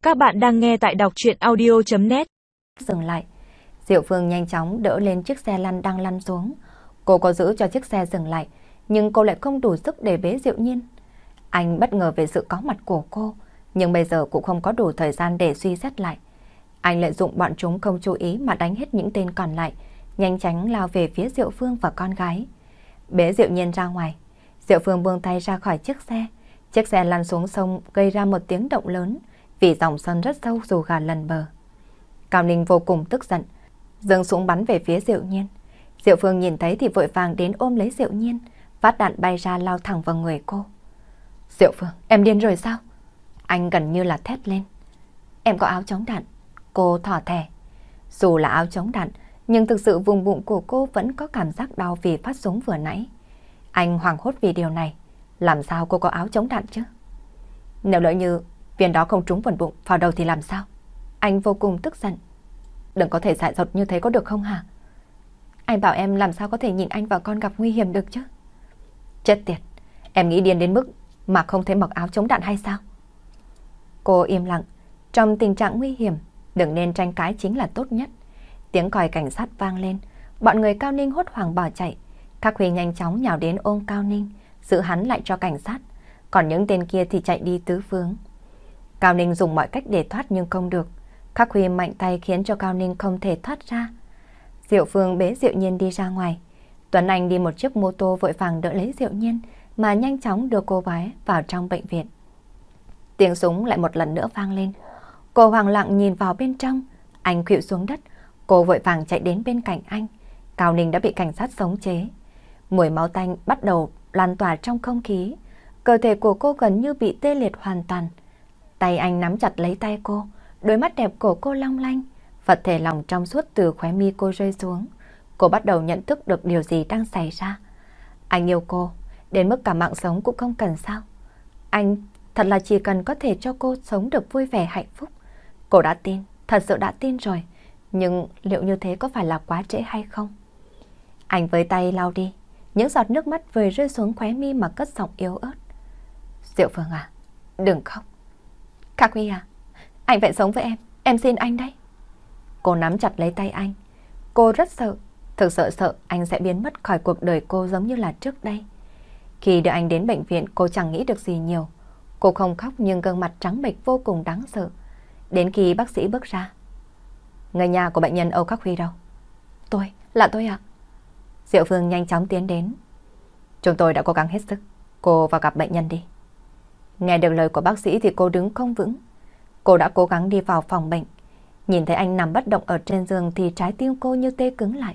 Các bạn đang nghe tại đọc truyện audio.net. Dừng lại, Diệu Phương nhanh chóng đỡ lên chiếc xe lăn đang lăn xuống. Cô có giữ cho chiếc xe dừng lại, nhưng cô lại không đủ sức để bế Diệu Nhiên. Anh bất ngờ về sự có mặt của cô, nhưng bây giờ cũng không có đủ thời gian để suy xét lại. Anh lợi dụng bọn chúng không chú ý mà đánh hết những tên còn lại, nhanh chóng lao về phía Diệu Phương và con gái. Bế Diệu Nhiên ra ngoài, Diệu Phương buông tay ra khỏi chiếc xe lăn xuống sông gây ra một tiếng động lớn, vì dòng sông rất sâu dù gà lần bờ. Cao Ninh vô cùng tức giận, giương súng bắn về phía Diệu Nhiên. Diệu Phương nhìn thấy thì vội vàng đến ôm lấy Diệu Nhiên, phát đạn bay ra lao thẳng vào người cô. Diệu Phương, em điên rồi sao? Anh gần như là thét lên. Em có áo chống đạn. Cô thỏ thẻ. Dù là áo chống đạn, nhưng thực sự vùng bụng của cô vẫn có cảm giác đau vì phát súng vừa nãy. Anh hoảng hốt vì điều này. Làm sao cô có áo chống đạn chứ? Nếu lỡ như viên đó không trúng phần bụng vào đầu thì làm sao? Anh vô cùng tức giận. Đừng có thể dại dột như thế có được không hả? Anh bảo em làm sao có thể nhìn anh và con gặp nguy hiểm được chứ? Chết tiệt, em nghĩ điên đến mức mà không thể mặc áo chống đạn hay sao? Cô im lặng, trong tình trạng nguy hiểm, đừng nên tranh cãi chính là tốt nhất. Tiếng còi cảnh sát vang lên, bọn người Cao Ninh hốt hoảng bỏ chạy. Các Huy nhanh chóng nhào đến ôm Cao Ninh, giữ hắn lại cho cảnh sát, còn những tên kia thì chạy đi tứ phương. Cao Ninh dùng mọi cách để thoát nhưng không được. Khắc Huy mạnh tay khiến cho Cao Ninh không thể thoát ra. Diệu Phương bế Diệu Nhiên đi ra ngoài. Tuấn Anh đi một chiếc mô tô vội vàng đỡ lấy Diệu Nhiên mà nhanh chóng đưa cô bé vào trong bệnh viện. Tiếng súng lại một lần nữa vang lên. Cô hoảng loạn nhìn vào bên trong. Anh khuỵu xuống đất. Cô vội vàng chạy đến bên cạnh anh. Cao Ninh đã bị cảnh sát khống chế. Mùi máu tanh bắt đầu lan tỏa trong không khí. Cơ thể của cô gần như bị tê liệt hoàn toàn. Tay anh nắm chặt lấy tay cô. Đôi mắt đẹp của cô long lanh. Vật thể lòng trong suốt từ khóe mi cô rơi xuống. Cô bắt đầu nhận thức được điều gì đang xảy ra. Anh yêu cô, đến mức cả mạng sống cũng không cần sao? Anh thật là chỉ cần có thể cho cô sống được vui vẻ hạnh phúc. Cô đã tin, thật sự đã tin rồi. Nhưng liệu như thế có phải là quá trễ hay không? Anh với tay lau đi, những giọt nước mắt vừa rơi xuống khóe mi mà cất giọng yếu ớt. Diệu Phương à, đừng khóc. Khắc Huy à, anh phải sống với em xin anh đấy. Cô nắm chặt lấy tay anh. Cô rất sợ, thực sự sợ anh sẽ biến mất khỏi cuộc đời cô giống như là trước đây. Khi đưa anh đến bệnh viện cô chẳng nghĩ được gì nhiều. Cô không khóc nhưng gương mặt trắng bệch vô cùng đáng sợ. Đến khi bác sĩ bước ra. Người nhà của bệnh nhân Âu Khắc Huy đâu? Là tôi ạ. Diệu Phương nhanh chóng tiến đến. Chúng tôi đã cố gắng hết sức. Cô vào gặp bệnh nhân đi. Nghe được lời của bác sĩ thì cô đứng không vững. Cô đã cố gắng đi vào phòng bệnh. Nhìn thấy anh nằm bất động ở trên giường thì trái tim cô như tê cứng lại.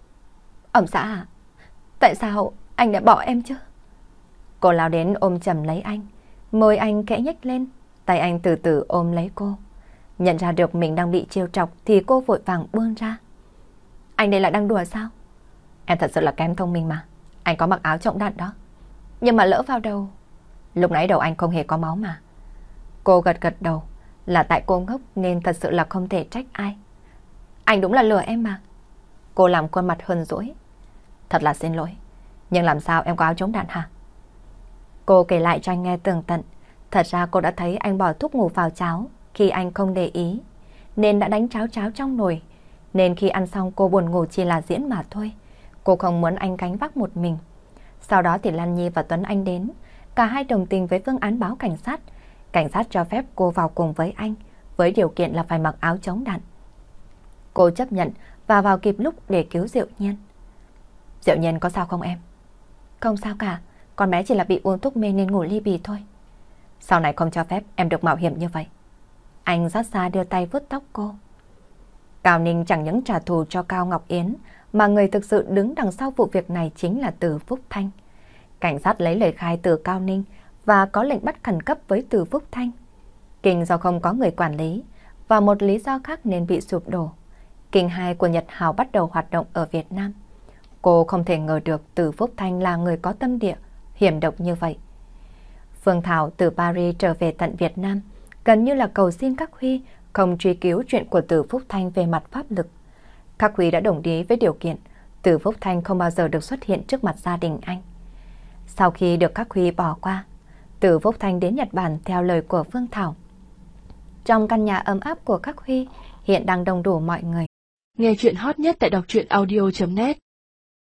Ông xã à, tại sao anh đã bỏ em chứ? Cô lao đến ôm chầm lấy anh. Môi anh khẽ nhếch lên. Tay anh từ từ ôm lấy cô. Nhận ra được mình đang bị trêu chọc thì cô vội vàng buông ra. Anh đây là đang đùa sao? Em thật sự là kém thông minh mà. Anh có mặc áo chống đạn đó. Nhưng mà lỡ vào đầu. Lúc nãy đầu anh không hề có máu mà. Cô gật gật đầu. Là tại cô ngốc nên thật sự là không thể trách ai. Anh đúng là lừa em mà. Cô làm khuôn mặt hờn dỗi. Thật là xin lỗi. Nhưng làm sao em có áo chống đạn hả? Cô kể lại cho anh nghe tường tận. Thật ra cô đã thấy anh bỏ thuốc ngủ vào cháo khi anh không để ý, nên đã đánh cháo trong nồi. Nên khi ăn xong cô buồn ngủ chỉ là diễn mà thôi. Cô không muốn anh gánh vác một mình. Sau đó thì Lan Nhi và Tuấn Anh đến. Cả hai đồng tình với phương án báo cảnh sát. Cảnh sát cho phép cô vào cùng với anh, với điều kiện là phải mặc áo chống đạn. Cô chấp nhận và vào kịp lúc để cứu Diệu Nhiên. Diệu Nhiên có sao không em? Không sao cả, con bé chỉ là bị uống thuốc mê nên ngủ ly bì thôi. Sau này không cho phép em được mạo hiểm như vậy. Anh rót ra đưa tay vuốt tóc cô. Cao Ninh chẳng những trả thù cho Cao Ngọc Yến, mà người thực sự đứng đằng sau vụ việc này chính là Từ Phúc Thanh. Cảnh sát lấy lời khai từ Cao Ninh và có lệnh bắt khẩn cấp với Từ Phúc Thanh. Kinh do không có người quản lý và một lý do khác nên bị sụp đổ. Kinh 2 của Nhật Hào bắt đầu hoạt động ở Việt Nam. Cô không thể ngờ được Từ Phúc Thanh là người có tâm địa, hiểm độc như vậy. Phương Thảo từ Paris trở về tận Việt Nam, gần như là cầu xin Khắc Huy không truy cứu chuyện của Từ Phúc Thanh về mặt pháp lực. Khắc Huy đã đồng ý với điều kiện Từ Phúc Thanh không bao giờ được xuất hiện trước mặt gia đình anh. Sau khi được Khắc Huy bỏ qua, Từ Phúc Thanh đến Nhật Bản theo lời của Phương Thảo. Trong căn nhà ấm áp của các Huy, hiện đang đông đủ mọi người. Nghe chuyện hot nhất tại đọc truyện audio.net